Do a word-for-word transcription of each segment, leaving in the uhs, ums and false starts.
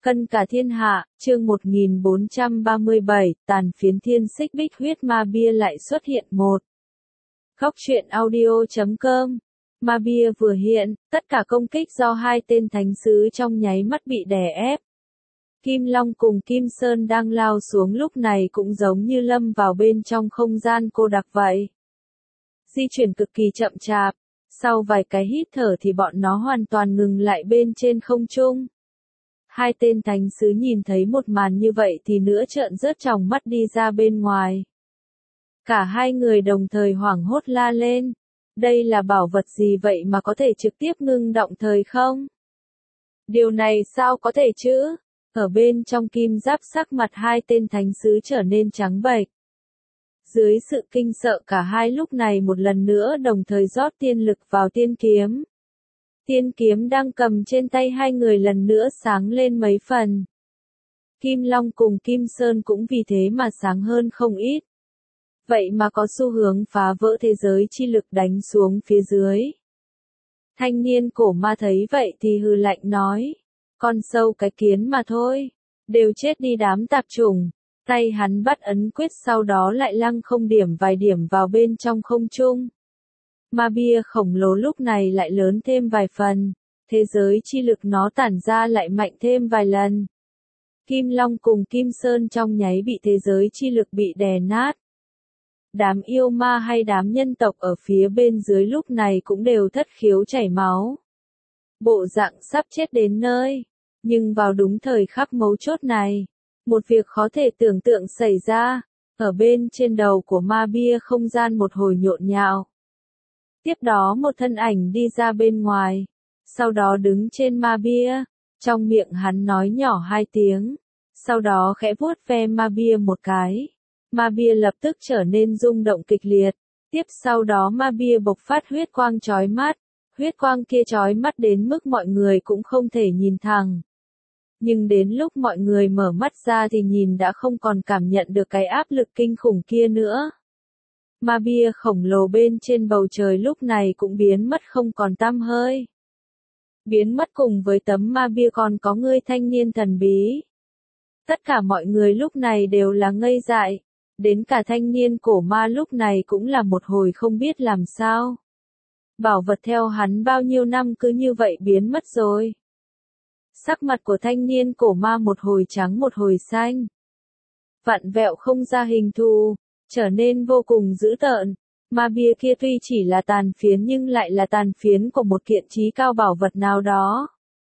Cân cả thiên hạ, chương một nghìn bốn trăm ba mươi bảy, tàn phiến thiên xích bích huyết ma bia lại xuất hiện một. Góc truyện audio chấm com. Ma bia vừa hiện, tất cả công kích do hai tên thánh sứ trong nháy mắt bị đè ép. Kim Long cùng Kim Sơn đang lao xuống lúc này cũng giống như lâm vào bên trong không gian cô đặc vậy. Di chuyển cực kỳ chậm chạp, sau vài cái hít thở thì bọn nó hoàn toàn ngừng lại bên trên không trung. Hai tên thánh sứ nhìn thấy một màn như vậy thì nữa trợn rớt tròng mắt đi ra bên ngoài. Cả hai người đồng thời hoảng hốt la lên. Đây là bảo vật gì vậy mà có thể trực tiếp ngưng động thời không? Điều này sao có thể chứ? Ở bên trong kim giáp sắc mặt hai tên thánh sứ trở nên trắng bệch. Dưới sự kinh sợ cả hai lúc này một lần nữa đồng thời rót tiên lực vào tiên kiếm. Tiên kiếm đang cầm trên tay hai người lần nữa sáng lên mấy phần. Kim Long cùng Kim Sơn cũng vì thế mà sáng hơn không ít. Vậy mà có xu hướng phá vỡ thế giới chi lực đánh xuống phía dưới. Thanh niên cổ ma thấy vậy thì hừ lạnh nói. Con sâu cái kiến mà thôi. Đều chết đi đám tạp chủng. Tay hắn bắt ấn quyết sau đó lại lăng không điểm vài điểm vào bên trong không trung. Ma bia khổng lồ lúc này lại lớn thêm vài phần, thế giới chi lực nó tản ra lại mạnh thêm vài lần. Kim Long cùng Kim Sơn trong nháy bị thế giới chi lực bị đè nát. Đám yêu ma hay đám nhân tộc ở phía bên dưới lúc này cũng đều thất khiếu chảy máu. Bộ dạng sắp chết đến nơi, nhưng vào đúng thời khắc mấu chốt này, một việc khó thể tưởng tượng xảy ra, ở bên trên đầu của ma bia không gian một hồi nhộn nhạo. Tiếp đó một thân ảnh đi ra bên ngoài, sau đó đứng trên ma bia, trong miệng hắn nói nhỏ hai tiếng, sau đó khẽ vuốt ve ma bia một cái. Ma bia lập tức trở nên rung động kịch liệt, tiếp sau đó ma bia bộc phát huyết quang chói mắt, huyết quang kia chói mắt đến mức mọi người cũng không thể nhìn thẳng. Nhưng đến lúc mọi người mở mắt ra thì nhìn đã không còn cảm nhận được cái áp lực kinh khủng kia nữa. Ma bia khổng lồ bên trên bầu trời lúc này cũng biến mất không còn tăm hơi. Biến mất cùng với tấm ma bia còn có người thanh niên thần bí. Tất cả mọi người lúc này đều là ngây dại, đến cả thanh niên cổ ma lúc này cũng là một hồi không biết làm sao. Bảo vật theo hắn bao nhiêu năm cứ như vậy biến mất rồi. Sắc mặt của thanh niên cổ ma một hồi trắng một hồi xanh. Vặn vẹo không ra hình thù, trở nên vô cùng dữ tợn. Ma bia kia tuy chỉ là tàn phiến nhưng lại là tàn phiến của một kiện chí cao bảo vật nào đó.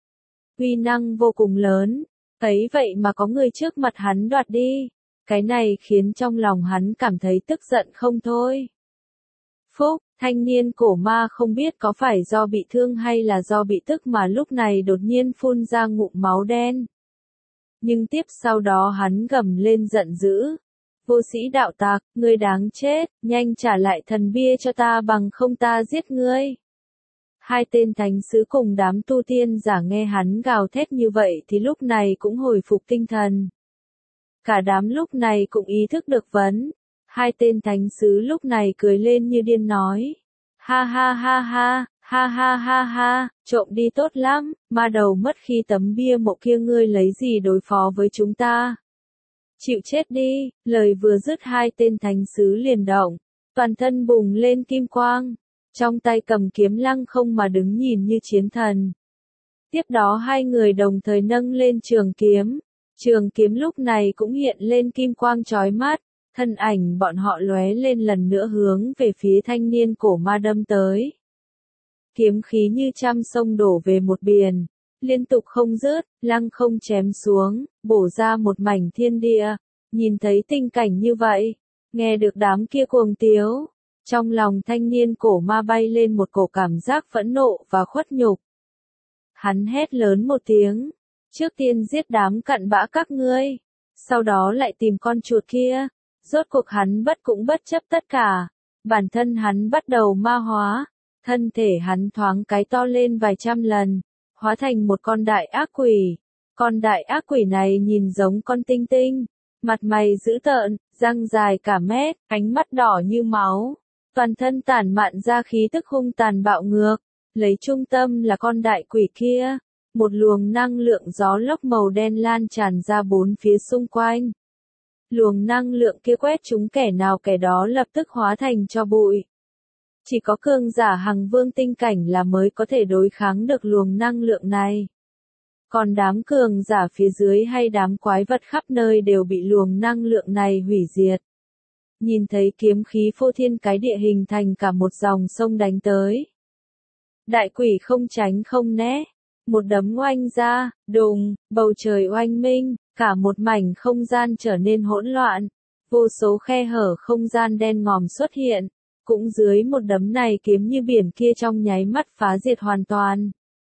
Uy năng vô cùng lớn, ấy vậy mà có người trước mặt hắn đoạt đi. Cái này khiến trong lòng hắn cảm thấy tức giận không thôi. Phúc, thanh niên cổ ma không biết có phải do bị thương hay là do bị tức mà lúc này đột nhiên phun ra ngụm máu đen. Nhưng tiếp sau đó hắn gầm lên giận dữ. Vô sĩ đạo tặc, ngươi đáng chết, nhanh trả lại thần bia cho ta bằng không ta giết ngươi. Hai tên thánh sứ cùng đám tu tiên giả nghe hắn gào thét như vậy thì lúc này cũng hồi phục tinh thần. Cả đám lúc này cũng ý thức được vấn. Hai tên thánh sứ lúc này cười lên như điên nói. Ha ha ha ha, ha ha ha ha, trộm đi tốt lắm, ma đầu mất khi tấm bia mộ kia ngươi lấy gì đối phó với chúng ta. Chịu chết đi, lời vừa dứt hai tên thánh sứ liền động, toàn thân bùng lên kim quang, trong tay cầm kiếm lăng không mà đứng nhìn như chiến thần. Tiếp đó hai người đồng thời nâng lên trường kiếm, trường kiếm lúc này cũng hiện lên kim quang chói mắt, thân ảnh bọn họ lóe lên lần nữa hướng về phía thanh niên cổ ma đâm tới. Kiếm khí như trăm sông đổ về một biển. Liên tục không dứt, lăng không chém xuống, bổ ra một mảnh thiên địa. Nhìn thấy tình cảnh như vậy, nghe được đám kia cuồng tiếu, trong lòng thanh niên cổ ma bay lên một cổ cảm giác phẫn nộ và khuất nhục. Hắn hét lớn một tiếng, trước tiên giết đám cặn bã các ngươi, sau đó lại tìm con chuột kia. Rốt cuộc hắn bất cũng bất chấp tất cả, bản thân hắn bắt đầu ma hóa, thân thể hắn thoáng cái to lên vài trăm lần. Hóa thành một con đại ác quỷ. Con đại ác quỷ này nhìn giống con tinh tinh, mặt mày dữ tợn, răng dài cả mét, ánh mắt đỏ như máu, toàn thân tản mạn ra khí tức hung tàn bạo ngược, lấy trung tâm là con đại quỷ kia, Một luồng năng lượng gió lốc màu đen lan tràn ra bốn phía xung quanh. Luồng năng lượng kia quét trúng kẻ nào kẻ đó lập tức hóa thành tro bụi. Chỉ có cường giả hằng vương tinh cảnh là mới có thể đối kháng được luồng năng lượng này. Còn đám cường giả phía dưới hay đám quái vật khắp nơi đều bị luồng năng lượng này hủy diệt. Nhìn thấy kiếm khí phô thiên cái địa hình thành cả một dòng sông đánh tới. Đại quỷ không tránh không né. Một đấm oanh ra, đùng, bầu trời oanh minh, cả một mảnh không gian trở nên hỗn loạn. Vô số khe hở không gian đen ngòm xuất hiện. Cũng dưới một đấm này kiếm như biển kia trong nháy mắt phá diệt hoàn toàn.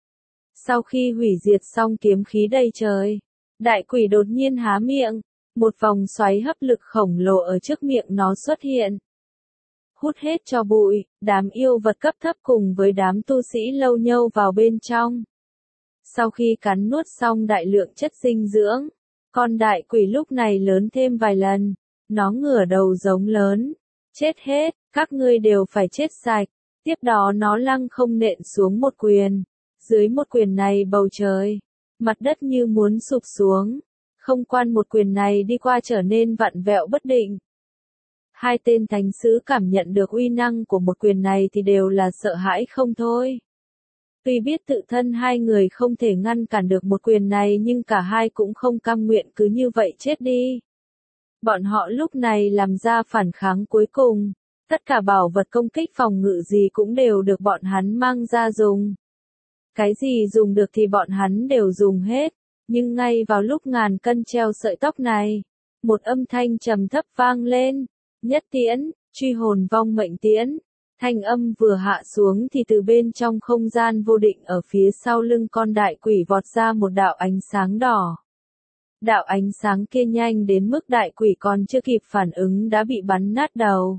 Sau khi hủy diệt xong kiếm khí đầy trời, đại quỷ đột nhiên há miệng, một vòng xoáy hấp lực khổng lồ ở trước miệng nó xuất hiện. Hút hết cho bụi, đám yêu vật cấp thấp cùng với đám tu sĩ lâu nhâu vào bên trong. Sau khi cắn nuốt xong đại lượng chất dinh dưỡng, con đại quỷ lúc này lớn thêm vài lần, nó ngửa đầu giống lớn, chết hết, các ngươi đều phải chết sạch. Tiếp đó nó lăng không nện xuống một quyền. Dưới một quyền này bầu trời, mặt đất như muốn sụp xuống. Không quan một quyền này đi qua trở nên vặn vẹo bất định. Hai tên thánh sứ cảm nhận được uy năng của một quyền này thì đều là sợ hãi không thôi. Tuy biết tự thân hai người không thể ngăn cản được một quyền này nhưng cả hai cũng không cam nguyện cứ như vậy chết đi. Bọn họ lúc này làm ra phản kháng cuối cùng. Tất cả bảo vật công kích phòng ngự gì cũng đều được bọn hắn mang ra dùng. Cái gì dùng được thì bọn hắn đều dùng hết. Nhưng ngay vào lúc ngàn cân treo sợi tóc này, một âm thanh trầm thấp vang lên. Nhất tiễn, truy hồn vong mệnh tiễn. Thanh âm vừa hạ xuống thì từ bên trong không gian vô định ở phía sau lưng con đại quỷ vọt ra một đạo ánh sáng đỏ. Đạo ánh sáng kia nhanh đến mức đại quỷ còn chưa kịp phản ứng đã bị bắn nát đầu.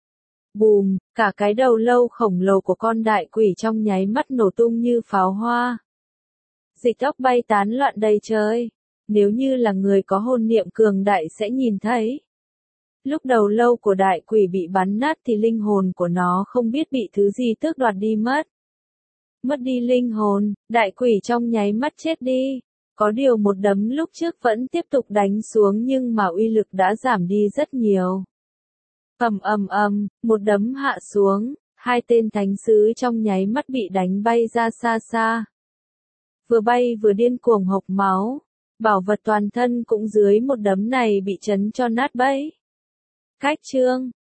Bùm, cả cái đầu lâu khổng lồ của con đại quỷ trong nháy mắt nổ tung như pháo hoa. Dịch tóc bay tán loạn đầy trời. Nếu như là người có hồn niệm cường đại sẽ nhìn thấy. Lúc đầu lâu của đại quỷ bị bắn nát thì linh hồn của nó không biết bị thứ gì tước đoạt đi mất. Mất đi linh hồn, đại quỷ trong nháy mắt chết đi. Có điều một đấm lúc trước vẫn tiếp tục đánh xuống nhưng mà uy lực đã giảm đi rất nhiều. Ầm ầm ầm, một đấm hạ xuống, hai tên thánh sứ trong nháy mắt bị đánh bay ra xa xa. Vừa bay vừa điên cuồng hộc máu, bảo vật toàn thân cũng dưới một đấm này bị chấn cho nát bấy. Cách chương